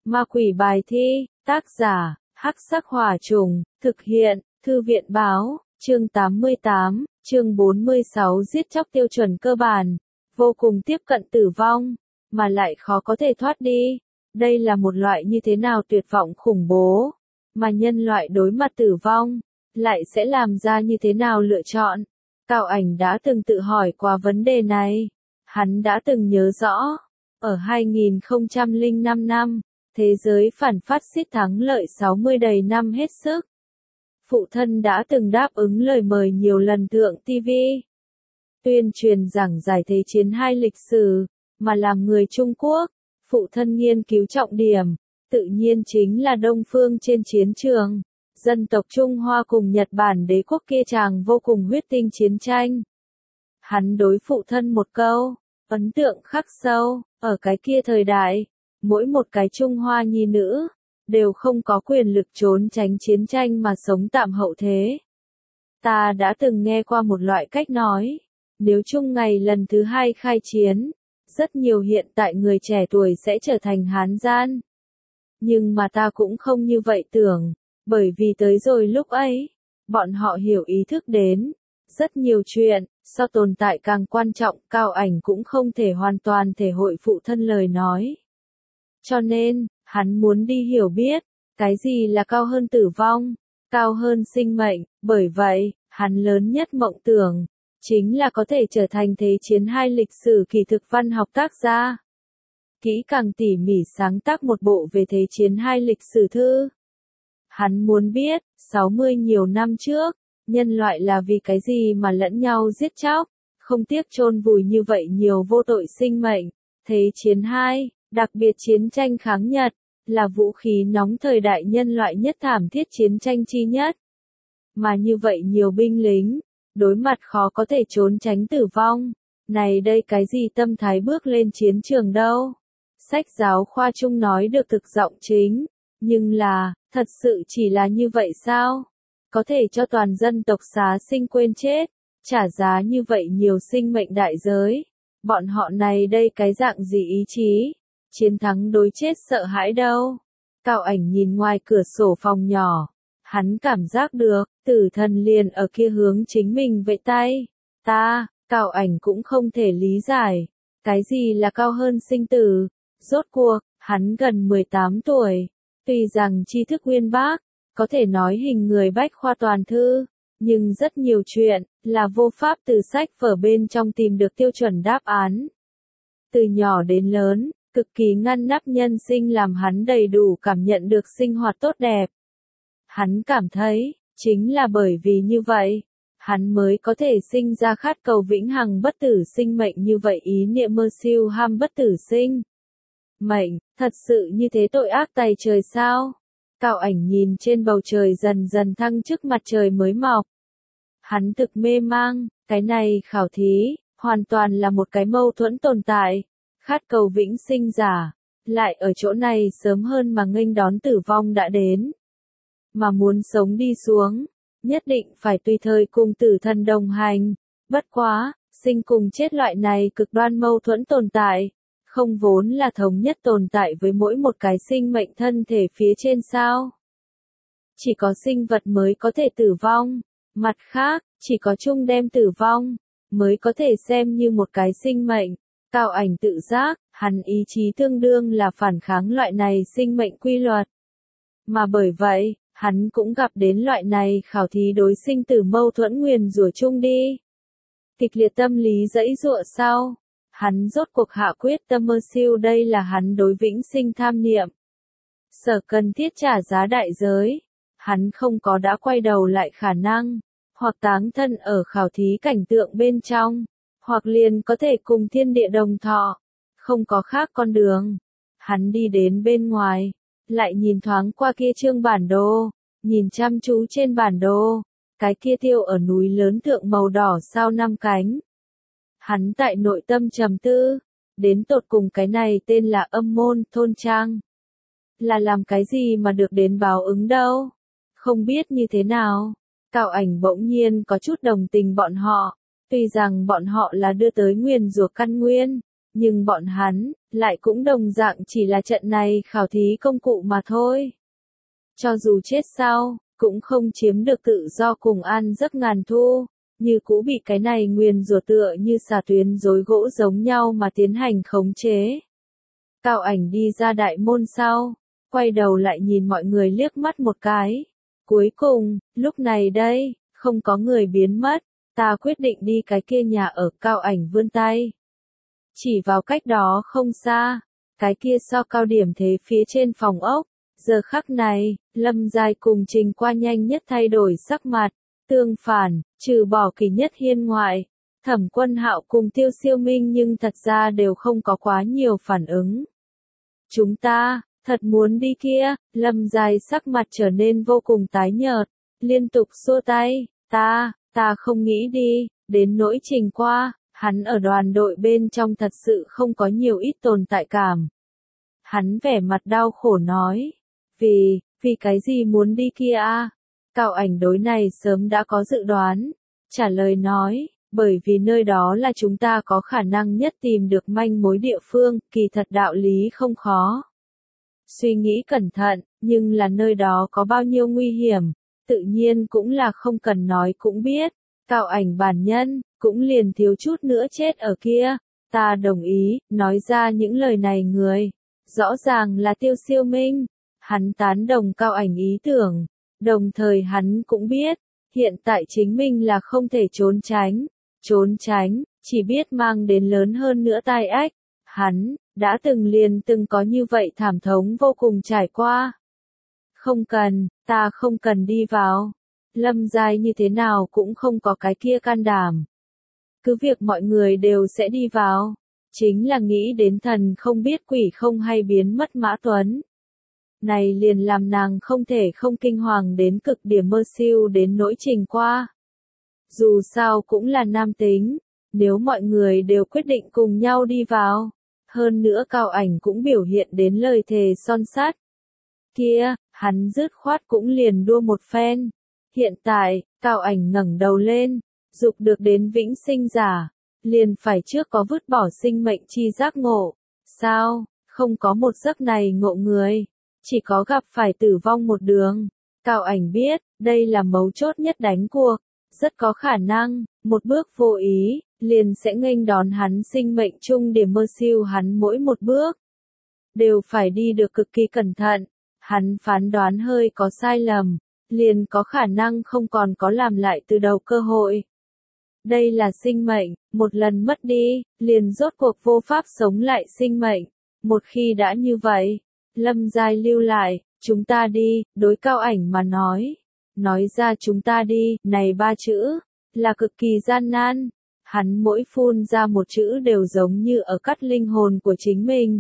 Ma quỷ bài thi, tác giả, Hắc Sắc Hỏa Trùng, thực hiện, Thư viện báo, chương 88, chương 46 giết chóc tiêu chuẩn cơ bản, vô cùng tiếp cận tử vong, mà lại khó có thể thoát đi. Đây là một loại như thế nào tuyệt vọng khủng bố, mà nhân loại đối mặt tử vong, lại sẽ làm ra như thế nào lựa chọn. Cao Ảnh đã từng tự hỏi qua vấn đề này, hắn đã từng nhớ rõ, ở 2005 năm, thế giới phản phát xít thắng lợi 60 đầy năm hết sức. Phụ thân đã từng đáp ứng lời mời nhiều lần thượng TV, tuyên truyền giảng giải Thế chiến II lịch sử, mà làm người Trung Quốc, phụ thân nghiên cứu trọng điểm, tự nhiên chính là Đông phương trên chiến trường, dân tộc Trung Hoa cùng Nhật Bản đế quốc kia chàng vô cùng huyết tinh chiến tranh. Hắn đối phụ thân một câu, ấn tượng khắc sâu, ở cái kia thời đại, mỗi một cái Trung Hoa nhi nữ, đều không có quyền lực trốn tránh chiến tranh mà sống tạm hậu thế. Ta đã từng nghe qua một loại cách nói, nếu Trung ngày lần thứ hai khai chiến, rất nhiều hiện tại người trẻ tuổi sẽ trở thành Hán gian. Nhưng mà ta cũng không như vậy tưởng, bởi vì tới rồi lúc ấy, bọn họ hiểu ý thức đến, rất nhiều chuyện, so tồn tại càng quan trọng, Cao Ảnh cũng không thể hoàn toàn thể hội phụ thân lời nói. Cho nên, hắn muốn đi hiểu biết, cái gì là cao hơn tử vong, cao hơn sinh mệnh, bởi vậy, hắn lớn nhất mộng tưởng, chính là có thể trở thành Thế chiến II lịch sử kỳ thực văn học tác gia. Kỹ càng tỉ mỉ sáng tác một bộ về Thế chiến II lịch sử thư. Hắn muốn biết, 60 nhiều năm trước, nhân loại là vì cái gì mà lẫn nhau giết chóc, không tiếc chôn vùi như vậy nhiều vô tội sinh mệnh. Thế chiến II, đặc biệt chiến tranh kháng Nhật, là vũ khí nóng thời đại nhân loại nhất thảm thiết chiến tranh chi nhất. Mà như vậy nhiều binh lính, đối mặt khó có thể trốn tránh tử vong. Này đây cái gì tâm thái bước lên chiến trường đâu? Sách giáo khoa chung nói được thực giọng chính, nhưng là, thật sự chỉ là như vậy sao? Có thể cho toàn dân tộc xá sinh quên chết, trả giá như vậy nhiều sinh mệnh đại giới. Bọn họ này đây cái dạng gì ý chí? Chiến thắng đối chết sợ hãi đâu? Cao Ảnh nhìn ngoài cửa sổ phòng nhỏ. Hắn cảm giác được, tử thần liền ở kia hướng chính mình vẫy tay. Cao Ảnh cũng không thể lý giải. Cái gì là cao hơn sinh tử? Rốt cuộc, hắn gần 18 tuổi. Tuy rằng tri thức uyên bác, có thể nói hình người bách khoa toàn thư, nhưng rất nhiều chuyện, là vô pháp từ sách vở bên trong tìm được tiêu chuẩn đáp án. Từ nhỏ đến lớn, cực kỳ ngăn nắp nhân sinh làm hắn đầy đủ cảm nhận được sinh hoạt tốt đẹp. Hắn cảm thấy, chính là bởi vì như vậy, hắn mới có thể sinh ra khát cầu vĩnh hằng bất tử sinh mệnh như vậy ý niệm mơ siêu ham bất tử sinh. Mệnh, thật sự như thế tội ác tày trời sao? Cao Ảnh nhìn trên bầu trời dần dần thăng trước mặt trời mới mọc. Hắn thực mê mang, cái này khảo thí, hoàn toàn là một cái mâu thuẫn tồn tại. Khát cầu vĩnh sinh giả, lại ở chỗ này sớm hơn mà nghênh đón tử vong đã đến. Mà muốn sống đi xuống, nhất định phải tùy thời cùng tử thần đồng hành. Bất quá, sinh cùng chết loại này cực đoan mâu thuẫn tồn tại, không vốn là thống nhất tồn tại với mỗi một cái sinh mệnh thân thể phía trên sao? Chỉ có sinh vật mới có thể tử vong, mặt khác, chỉ có chung đem tử vong, mới có thể xem như một cái sinh mệnh. Cao Ảnh tự giác, hắn ý chí tương đương là phản kháng loại này sinh mệnh quy luật. Mà bởi vậy, hắn cũng gặp đến loại này khảo thí đối sinh tử mâu thuẫn nguyền rủa chung đi. Kịch liệt tâm lý dãy dụa sau, hắn rốt cuộc hạ quyết tâm mơ siêu đây là hắn đối vĩnh sinh tham niệm. Sở cần thiết trả giá đại giới, hắn không có đã quay đầu lại khả năng, hoặc táng thân ở khảo thí cảnh tượng bên trong, hoặc liền có thể cùng thiên địa đồng thọ, không có khác con đường. Hắn đi đến bên ngoài, lại nhìn thoáng qua kia trương bản đồ, nhìn chăm chú trên bản đồ, cái kia tiêu ở núi lớn thượng màu đỏ sao 5 cánh. Hắn tại nội tâm trầm tư, đến tột cùng cái này tên là Âm Môn thôn trang. Là làm cái gì mà được đến báo ứng đâu? Không biết như thế nào. Cao Ảnh bỗng nhiên có chút đồng tình bọn họ, tuy rằng bọn họ là đưa tới nguyền rủa căn nguyên, nhưng bọn hắn, lại cũng đồng dạng chỉ là trận này khảo thí công cụ mà thôi. Cho dù chết sau, cũng không chiếm được tự do cùng an giấc ngàn thu, như cũ bị cái này nguyền rủa tựa như xà tuyến rối gỗ giống nhau mà tiến hành khống chế. Cao Ảnh đi ra đại môn sau, quay đầu lại nhìn mọi người liếc mắt một cái. Cuối cùng, lúc này đây, không có người biến mất, ta quyết định đi cái kia nhà ở. Cao Ảnh vươn tay, chỉ vào cách đó không xa, cái kia so cao điểm thế phía trên phòng ốc. Giờ khắc này, Lâm Giai cùng Trình Qua nhanh nhất thay đổi sắc mặt, tương phản, trừ bỏ Kỳ Nhất Hiên ngoại, Thẩm Quân Hạo cùng Tiêu Siêu Minh nhưng thật ra đều không có quá nhiều phản ứng. Chúng ta, thật muốn đi kia. Lâm Giai sắc mặt trở nên vô cùng tái nhợt, liên tục xua tay, ta không nghĩ đi. Đến nỗi Trình Qua, hắn ở đoàn đội bên trong thật sự không có nhiều ít tồn tại cảm. Hắn vẻ mặt đau khổ nói, vì cái gì muốn đi kia a? Cao Ảnh đối này sớm đã có dự đoán, trả lời nói, bởi vì nơi đó là chúng ta có khả năng nhất tìm được manh mối địa phương. Kỳ thật đạo lý không khó. Suy nghĩ cẩn thận, nhưng là nơi đó có bao nhiêu nguy hiểm, tự nhiên cũng là không cần nói cũng biết. Cao Ảnh bản nhân, cũng liền thiếu chút nữa chết ở kia. Ta đồng ý. Nói ra những lời này người, rõ ràng là Tiêu Siêu Minh. Hắn tán đồng Cao Ảnh ý tưởng, đồng thời hắn cũng biết, hiện tại chính mình là không thể trốn tránh, chỉ biết mang đến lớn hơn nữa tai ách. Hắn, đã từng có như vậy thảm thống vô cùng trải qua. Không cần, ta không cần đi vào. Lâm Giai như thế nào cũng không có cái kia can đảm. Cứ việc mọi người đều sẽ đi vào, chính là nghĩ đến thần không biết quỷ không hay biến mất Mã Tuấn. Này liền làm nàng không thể không kinh hoàng đến cực điểm, mơ siêu đến nỗi Trình Qua. Dù sao cũng là nam tính, nếu mọi người đều quyết định cùng nhau đi vào, hơn nữa Cao Ảnh cũng biểu hiện đến lời thề son sắt. Kia, hắn dứt khoát cũng liền đua một phen. Hiện tại, Cao Ảnh ngẩng đầu lên, dục được đến vĩnh sinh giả, liền phải trước có vứt bỏ sinh mệnh chi giác ngộ. Sao, không có một giấc này ngộ người, chỉ có gặp phải tử vong một đường. Cao Ảnh biết, đây là mấu chốt nhất đánh cuộc, rất có khả năng, một bước vô ý, liền sẽ nghênh đón hắn sinh mệnh chung điểm. Mơ siêu hắn mỗi một bước, đều phải đi được cực kỳ cẩn thận. Hắn phán đoán hơi có sai lầm, liền có khả năng không còn có làm lại từ đầu cơ hội. Đây là sinh mệnh, một lần mất đi, liền rốt cuộc vô pháp sống lại sinh mệnh. Một khi đã như vậy, Lâm Giai lưu lại, chúng ta đi. Đối Cao Ảnh mà nói ra chúng ta đi, này ba chữ, là cực kỳ gian nan. Hắn mỗi phun ra một chữ đều giống như ở cắt linh hồn của chính mình.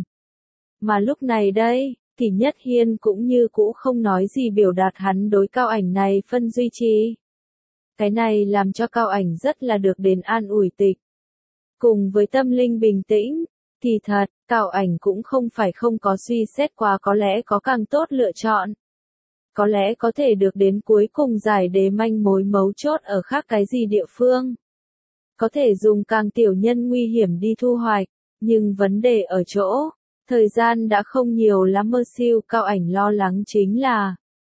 Mà lúc này đây, Kỳ Nhất Hiên cũng như cũ không nói gì biểu đạt hắn đối Cao Ảnh này phân duy trì. Cái này làm cho Cao Ảnh rất là được đến an ủi tịch. Cùng với tâm linh bình tĩnh, kỳ thật, Cao Ảnh cũng không phải không có suy xét qua có lẽ có càng tốt lựa chọn. Có lẽ có thể được đến cuối cùng giải đế manh mối mấu chốt ở khác cái gì địa phương. Có thể dùng càng tiểu nhân nguy hiểm đi thu hoạch, nhưng vấn đề ở chỗ, thời gian đã không nhiều lắm. Mơ siêu Cao Ảnh lo lắng chính là,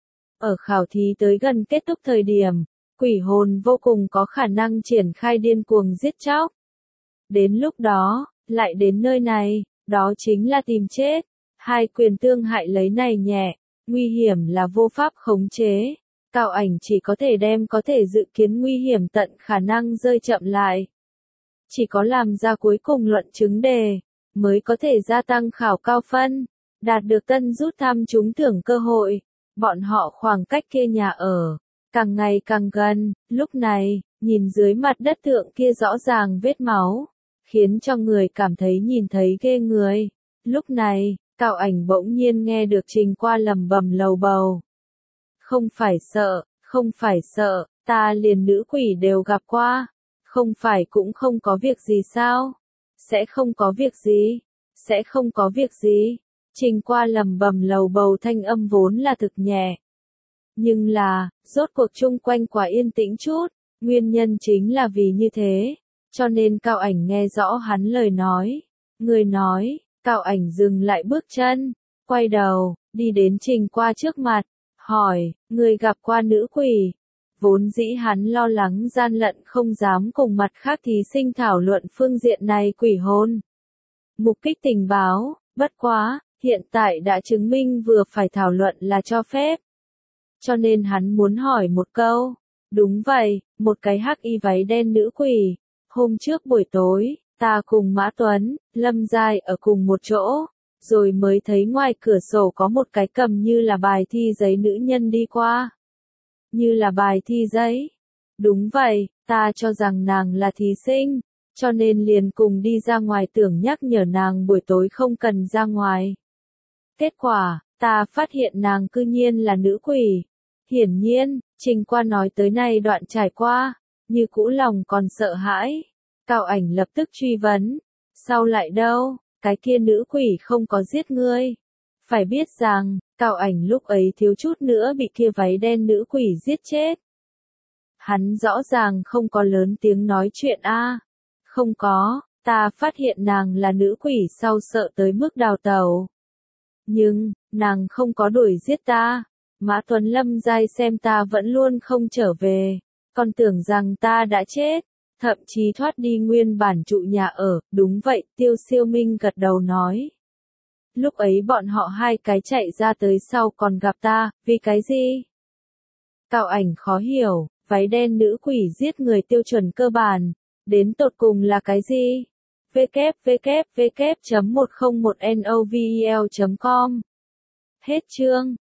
ở khảo thí tới gần kết thúc thời điểm, quỷ hồn vô cùng có khả năng triển khai điên cuồng giết chóc. Đến lúc đó, lại đến nơi này, đó chính là tìm chết. Hai quyền tương hại lấy này nhẹ, nguy hiểm là vô pháp khống chế. Cao Ảnh chỉ có thể đem có thể dự kiến nguy hiểm tận khả năng rơi chậm lại. Chỉ có làm ra cuối cùng luận chứng đề, mới có thể gia tăng khảo cao phân, đạt được tân rút thăm trúng thưởng cơ hội. Bọn họ khoảng cách kia nhà ở, càng ngày càng gần. Lúc này, nhìn dưới mặt đất thượng kia rõ ràng vết máu, khiến cho người cảm thấy nhìn thấy ghê người. Lúc này, Cao Ảnh bỗng nhiên nghe được Trình Qua lẩm bẩm lầu bầu. Không phải sợ, ta liền nữ quỷ đều gặp qua. Không phải cũng không có việc gì sao? Sẽ không có việc gì. Trình Qua lẩm bẩm lầu bầu thanh âm vốn là thực nhẹ. Nhưng là, rốt cuộc chung quanh quá yên tĩnh chút, nguyên nhân chính là vì như thế, cho nên Cao Ảnh nghe rõ hắn lời nói, Người nói, Cao Ảnh dừng lại bước chân, quay đầu, đi đến Trình Qua trước mặt, hỏi, người gặp qua nữ quỷ. Vốn dĩ hắn lo lắng gian lận không dám cùng mặt khác thí sinh thảo luận phương diện này quỷ hôn. Mục đích tình báo, bất quá, hiện tại đã chứng minh vừa phải thảo luận là cho phép. Cho nên hắn muốn hỏi một câu. Đúng vậy, một cái hắc y váy đen nữ quỷ. Hôm trước buổi tối, ta cùng Mã Tuấn, Lâm Giai ở cùng một chỗ, rồi mới thấy ngoài cửa sổ có một cái cầm như là bài thi giấy nữ nhân đi qua. Như là bài thi giấy. Đúng vậy, ta cho rằng nàng là thí sinh, cho nên liền cùng đi ra ngoài tưởng nhắc nhở nàng buổi tối không cần ra ngoài. Kết quả, ta phát hiện nàng cư nhiên là nữ quỷ. Hiển nhiên, Trình Qua nói tới nay đoạn trải qua, như cũ lòng còn sợ hãi. Cao Ảnh lập tức truy vấn. Sao lại đâu, cái kia nữ quỷ không có giết ngươi. Phải biết rằng, Cao Ảnh lúc ấy thiếu chút nữa bị kia váy đen nữ quỷ giết chết. Hắn rõ ràng không có lớn tiếng nói chuyện a. Không có, ta phát hiện nàng là nữ quỷ sau sợ tới mức đào tẩu. Nhưng, nàng không có đuổi giết ta. Mã Tuấn Lâm Giai xem ta vẫn luôn không trở về, còn tưởng rằng ta đã chết, thậm chí thoát đi nguyên bản trụ nhà ở. Đúng vậy, Tiêu Siêu Minh gật đầu nói. Lúc ấy bọn họ hai cái chạy ra tới sau còn gặp ta, vì cái gì? Cao Ảnh khó hiểu, váy đen nữ quỷ giết người tiêu chuẩn cơ bản, đến tột cùng là cái gì? www.101novel.com Hết chương.